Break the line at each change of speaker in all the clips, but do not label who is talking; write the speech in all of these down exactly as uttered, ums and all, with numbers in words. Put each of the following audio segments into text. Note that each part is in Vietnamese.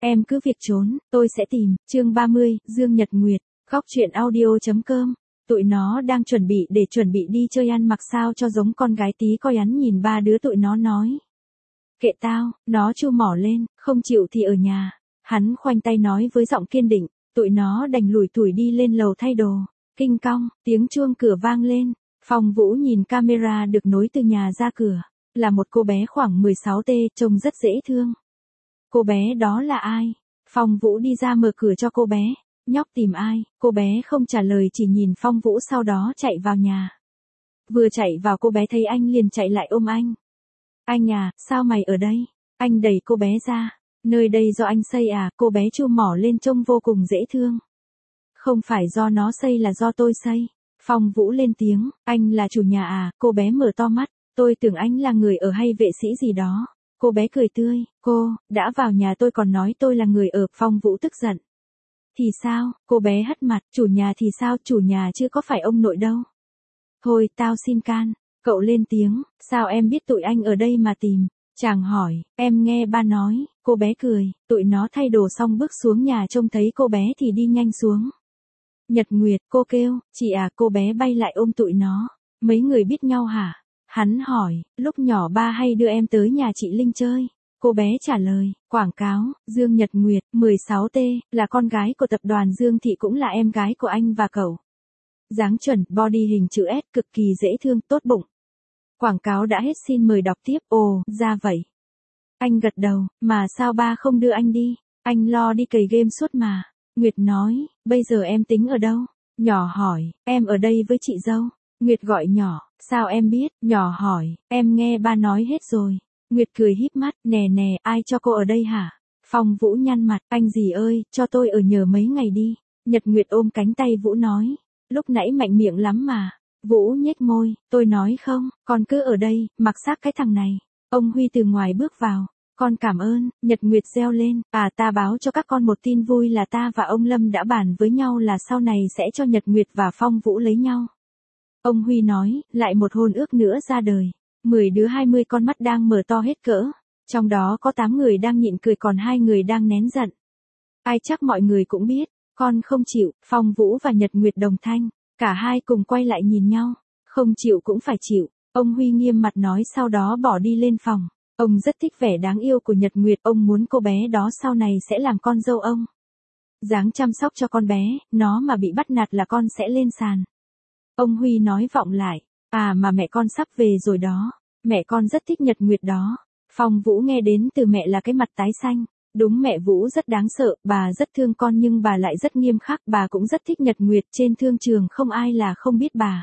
Em cứ việc trốn, tôi sẽ tìm. Chương ba mươi, Dương Nhật Nguyệt, góc truyện audio.com. Tụi nó đang chuẩn bị để chuẩn bị đi chơi ăn mặc sao cho giống con gái tí coi hắn nhìn ba đứa tụi nó nói. Kệ tao, nó chu mỏ lên, không chịu thì ở nhà. Hắn khoanh tay nói với giọng kiên định, tụi nó đành lủi thủi đi lên lầu thay đồ. Kinh cong, tiếng chuông cửa vang lên. Phong Vũ nhìn camera được nối từ nhà ra cửa. Là một cô bé khoảng mười sáu tuổi, trông rất dễ thương. Cô bé đó là ai? Phong Vũ đi ra mở cửa cho cô bé. Nhóc tìm ai? Cô bé không trả lời chỉ nhìn Phong Vũ sau đó chạy vào nhà. Vừa chạy vào cô bé thấy anh liền chạy lại ôm anh. Anh à, sao mày ở đây? Anh đẩy cô bé ra. Nơi đây do anh xây à? Cô bé chu mỏ lên trông vô cùng dễ thương. Không phải do nó xây là do tôi xây. Phong Vũ lên tiếng, anh là chủ nhà à? Cô bé mở to mắt, tôi tưởng anh là người ở hay vệ sĩ gì đó. Cô bé cười tươi, cô, đã vào nhà tôi còn nói tôi là người ở. Phong Vũ tức giận. Thì sao? Cô bé hất mặt, chủ nhà thì sao? Chủ nhà chứ có phải ông nội đâu. Thôi, tao xin can. Cậu lên tiếng, sao em biết tụi anh ở đây mà tìm? Chàng hỏi, em nghe ba nói. Cô bé cười, tụi nó thay đồ xong bước xuống nhà trông thấy cô bé thì đi nhanh xuống. Nhật Nguyệt, cô kêu, chị à? Cô bé bay lại ôm tụi nó. Mấy người biết nhau hả? Hắn hỏi, lúc nhỏ ba hay đưa em tới nhà chị Linh chơi. Cô bé trả lời, quảng cáo, Dương Nhật Nguyệt, mười sáu tuổi, là con gái của tập đoàn Dương Thị cũng là em gái của anh và cậu. Dáng chuẩn, body hình chữ S, cực kỳ dễ thương, tốt bụng. Quảng cáo đã hết xin mời đọc tiếp. Ồ, ra vậy. Anh gật đầu, mà sao ba không đưa anh đi? Anh lo đi cày game suốt mà. Nguyệt nói, bây giờ em tính ở đâu? Nhỏ hỏi, em ở đây với chị dâu. Nguyệt gọi nhỏ, sao em biết? Nhỏ hỏi, em nghe ba nói hết rồi. Nguyệt cười híp mắt, nè nè, ai cho cô ở đây hả? Phong Vũ nhăn mặt, anh gì ơi, cho tôi ở nhờ mấy ngày đi. Nhật Nguyệt ôm cánh tay Vũ nói, lúc nãy mạnh miệng lắm mà. Vũ nhếch môi, tôi nói không, con cứ ở đây, mặc xác cái thằng này. Ông Huy từ ngoài bước vào. Con cảm ơn. Nhật Nguyệt reo lên, à ta báo cho các con một tin vui là ta và ông Lâm đã bàn với nhau là sau này sẽ cho Nhật Nguyệt và Phong Vũ lấy nhau. Ông Huy nói, lại một hôn ước nữa ra đời. Mười đứa hai mươi con mắt đang mở to hết cỡ. Trong đó có tám người đang nhịn cười còn hai người đang nén giận. Ai chắc mọi người cũng biết, con không chịu. Phong Vũ và Nhật Nguyệt đồng thanh. Cả hai cùng quay lại nhìn nhau. Không chịu cũng phải chịu. Ông Huy nghiêm mặt nói sau đó bỏ đi lên phòng. Ông rất thích vẻ đáng yêu của Nhật Nguyệt, ông muốn cô bé đó sau này sẽ làm con dâu ông. Dáng chăm sóc cho con bé, nó mà bị bắt nạt là con sẽ lên sàn. Ông Huy nói vọng lại, à mà mẹ con sắp về rồi đó, mẹ con rất thích Nhật Nguyệt đó. Phong Vũ nghe đến từ mẹ là cái mặt tái xanh. Đúng, mẹ Vũ rất đáng sợ, bà rất thương con nhưng bà lại rất nghiêm khắc, bà cũng rất thích Nhật Nguyệt, trên thương trường không ai là không biết bà.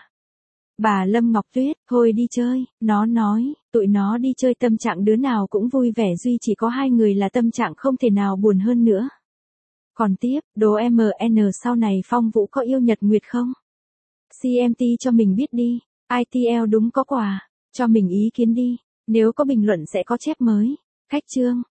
Bà Lâm Ngọc Tuyết, thôi đi chơi, nó nói, tụi nó đi chơi tâm trạng đứa nào cũng vui vẻ duy chỉ có hai người là tâm trạng không thể nào buồn hơn nữa. Còn tiếp, đồ em en sau này Phong Vũ có yêu Nhật Nguyệt không? xê em tê cho mình biết đi, i tê lờ đúng có quà, cho mình ý kiến đi, nếu có bình luận sẽ có chép mới. Cách chương.